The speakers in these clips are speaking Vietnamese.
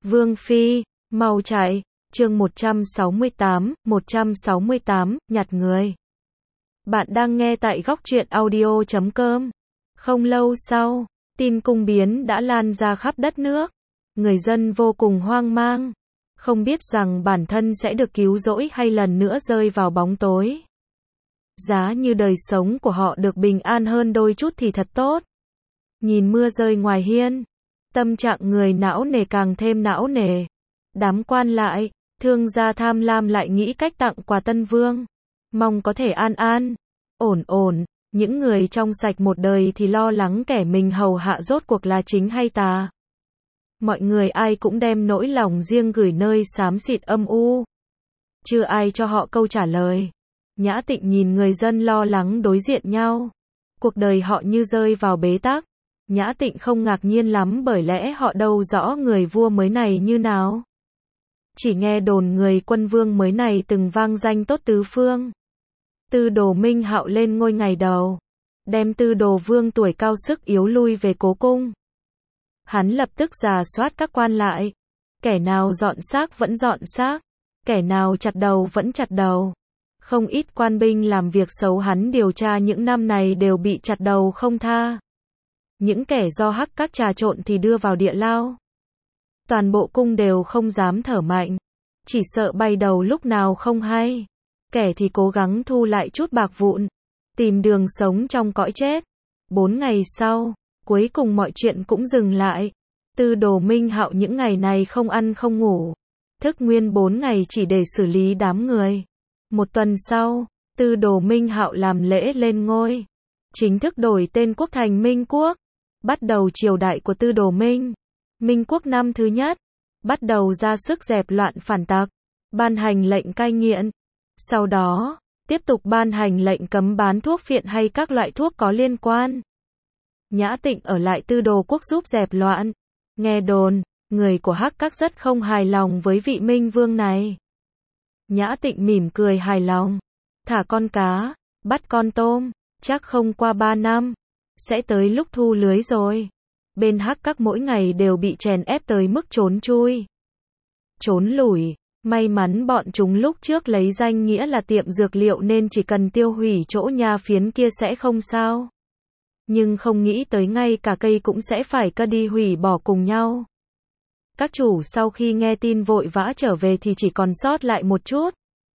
Vương Phi, mau chạy, chương 168, nhặt người. Bạn đang nghe tại góc truyện audio.com. Không lâu sau, tin cung biến đã lan ra khắp đất nước. Người dân vô cùng hoang mang, không biết rằng bản thân sẽ được cứu rỗi hay lần nữa rơi vào bóng tối. Giá như đời sống của họ được bình an hơn đôi chút thì thật tốt. Nhìn mưa rơi ngoài hiên, tâm trạng người não nề càng thêm não nề. Đám quan lại, thương gia tham lam lại nghĩ cách tặng quà Tân Vương, mong có thể an an, ổn ổn. Những người trong sạch một đời thì lo lắng kẻ mình hầu hạ rốt cuộc là chính hay tà. Mọi người ai cũng đem nỗi lòng riêng gửi nơi xám xịt âm u. Chưa ai cho họ câu trả lời. Nhã Tịnh nhìn người dân lo lắng đối diện nhau. Cuộc đời họ như rơi vào bế tắc. Nhã Tịnh không ngạc nhiên lắm bởi lẽ họ đâu rõ người vua mới này như nào. Chỉ nghe đồn người quân vương mới này từng vang danh tốt tứ phương. Tư Đồ Minh Hạo lên ngôi ngày đầu, đem Tư Đồ Vương tuổi cao sức yếu lui về cố cung. Hắn lập tức rà soát các quan lại, kẻ nào dọn xác vẫn dọn xác, kẻ nào chặt đầu vẫn chặt đầu. Không ít quan binh làm việc xấu hắn điều tra những năm này đều bị chặt đầu không tha. Những kẻ do hắc các trà trộn thì đưa vào địa lao. Toàn bộ cung đều không dám thở mạnh, chỉ sợ bay đầu lúc nào không hay. Kẻ thì cố gắng thu lại chút bạc vụn, tìm đường sống trong cõi chết. 4 ngày sau, cuối cùng mọi chuyện cũng dừng lại. Tư Đồ Minh Hạo những ngày này không ăn không ngủ, thức nguyên 4 ngày chỉ để xử lý đám người. Một tuần sau, Tư Đồ Minh Hạo làm lễ lên ngôi, chính thức đổi tên quốc thành Minh Quốc, bắt đầu triều đại của Tư Đồ Minh. Minh Quốc năm thứ nhất, bắt đầu ra sức dẹp loạn phản tặc, ban hành lệnh cai nghiện. Sau đó, tiếp tục ban hành lệnh cấm bán thuốc phiện hay các loại thuốc có liên quan. Nhã Tịnh ở lại Tư Đồ Quốc giúp dẹp loạn. Nghe đồn, người của hắc các rất không hài lòng với vị Minh Vương này. Nhã Tịnh mỉm cười hài lòng. Thả con cá, bắt con tôm, chắc không qua 3 năm, sẽ tới lúc thu lưới rồi. Bên hắc các mỗi ngày đều bị chèn ép tới mức trốn chui, trốn lủi. May mắn bọn chúng lúc trước lấy danh nghĩa là tiệm dược liệu nên chỉ cần tiêu hủy chỗ nha phiến kia sẽ không sao. Nhưng không nghĩ tới ngay cả cây cũng sẽ phải cắt đi hủy bỏ cùng nhau. Các chủ sau khi nghe tin vội vã trở về thì chỉ còn sót lại một chút.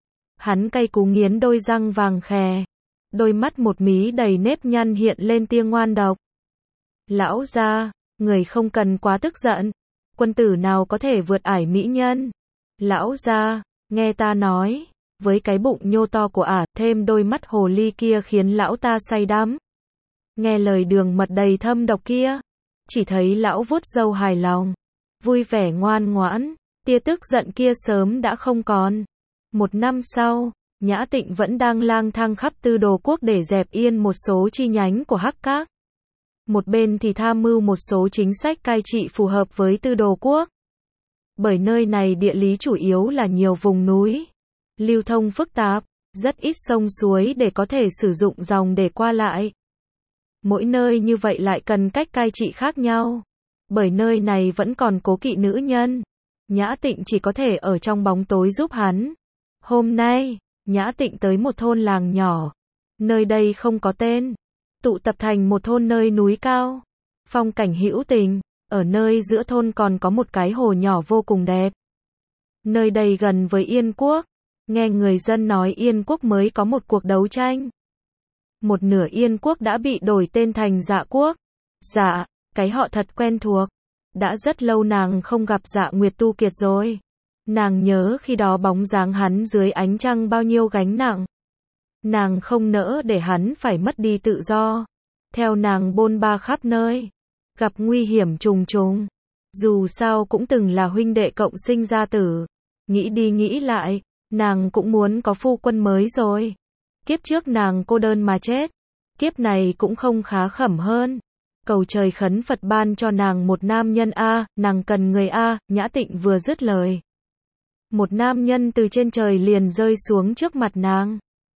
Hắn cay cú nghiến đôi răng vàng khè, đôi mắt một mí đầy nếp nhăn hiện lên tia ngoan độc. Lão gia, người không cần quá tức giận. Quân tử nào có thể vượt ải mỹ nhân. Lão gia, nghe ta nói, với cái bụng nhô to của ả, thêm đôi mắt hồ ly kia khiến lão ta say đắm. Nghe lời đường mật đầy thâm độc kia, chỉ thấy lão vuốt râu hài lòng, vui vẻ ngoan ngoãn, tia tức giận kia sớm đã không còn. 1 năm sau, Nhã Tịnh vẫn đang lang thang khắp Tư Đồ Quốc để dẹp yên một số chi nhánh của hắc các. Một bên thì tham mưu một số chính sách cai trị phù hợp với Tư Đồ Quốc. Bởi nơi này địa lý chủ yếu là nhiều vùng núi, lưu thông phức tạp, rất ít sông suối để có thể sử dụng dòng để qua lại. Mỗi nơi như vậy lại cần cách cai trị khác nhau. Bởi nơi này vẫn còn cố kỵ nữ nhân, Nhã Tịnh chỉ có thể ở trong bóng tối giúp hắn. Hôm nay, Nhã Tịnh tới một thôn làng nhỏ. Nơi đây không có tên, tụ tập thành một thôn nơi núi cao, phong cảnh hữu tình. Ở nơi giữa thôn còn có một cái hồ nhỏ vô cùng đẹp. Nơi đây gần với Yên Quốc. Nghe người dân nói Yên Quốc mới có một cuộc đấu tranh. Một nửa Yên Quốc đã bị đổi tên thành Dạ Quốc. Dạ, cái họ thật quen thuộc. Đã rất lâu nàng không gặp Dạ Nguyệt Tu Kiệt rồi. Nàng nhớ khi đó bóng dáng hắn dưới ánh trăng bao nhiêu gánh nặng. Nàng không nỡ để hắn phải mất đi tự do. Theo nàng bôn ba khắp nơi, gặp nguy hiểm trùng trùng. Dù sao cũng từng là huynh đệ cộng sinh ra tử. Nghĩ đi nghĩ lại, nàng cũng muốn có phu quân mới rồi. Kiếp trước nàng cô đơn mà chết. Kiếp này cũng không khá khẩm hơn. Cầu trời khấn Phật ban cho nàng một nam nhân a, nàng cần người a. Nhã Tịnh vừa dứt lời, một nam nhân từ trên trời liền rơi xuống trước mặt nàng.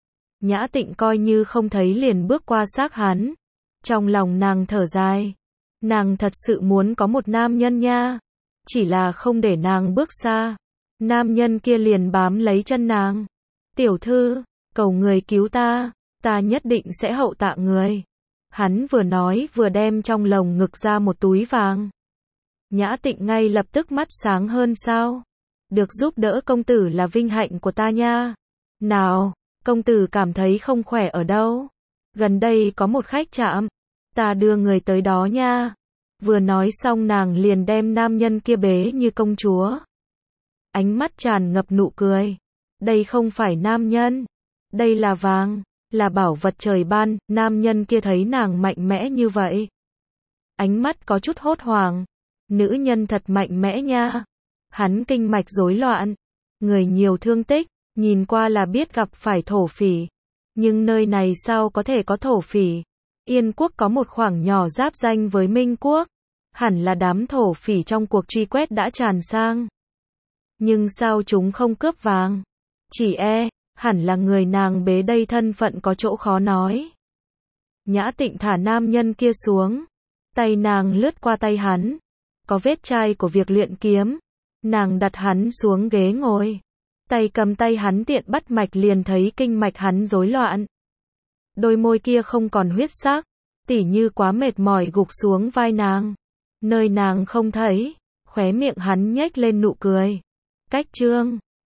Nhã Tịnh coi như không thấy liền bước qua xác hắn. Trong lòng nàng thở dài. Nàng thật sự muốn có một nam nhân nha. chỉ là không để nàng bước xa. Nam nhân kia liền bám lấy chân nàng. Tiểu thư, cầu người cứu ta nhất định sẽ hậu tạ người. Hắn vừa nói vừa đem trong lồng ngực ra một túi vàng. Nhã Tịnh ngay lập tức mắt sáng hơn sao. Được giúp đỡ công tử là vinh hạnh của ta nha. Nào, công tử cảm thấy không khỏe ở đâu? Gần đây có một khách trạm, ta đưa người tới đó nha. Vừa nói xong nàng liền đem nam nhân kia bế như công chúa. Ánh mắt tràn ngập nụ cười. Đây không phải nam nhân, đây là vàng, là bảo vật trời ban. Nam nhân kia thấy nàng mạnh mẽ như vậy, ánh mắt có chút hốt hoảng. Nữ nhân thật mạnh mẽ nha. Hắn kinh mạch rối loạn, người nhiều thương tích, nhìn qua là biết gặp phải thổ phỉ. Nhưng nơi này sao có thể có thổ phỉ? Yên quốc có một khoảng nhỏ giáp ranh với Minh quốc, hẳn là đám thổ phỉ trong cuộc truy quét đã tràn sang. Nhưng sao chúng không cướp vàng? Chỉ hẳn là người nàng bế đây thân phận có chỗ khó nói. Nhã Tịnh thả nam nhân kia xuống, tay nàng lướt qua tay hắn, có vết chai của việc luyện kiếm. Nàng đặt hắn xuống ghế ngồi, tay cầm tay hắn tiện bắt mạch liền thấy kinh mạch hắn rối loạn. Đôi môi kia không còn huyết sắc, tỉ như quá mệt mỏi gục xuống vai nàng. Nơi nàng không thấy, khóe miệng hắn nhếch lên nụ cười. Cách trương,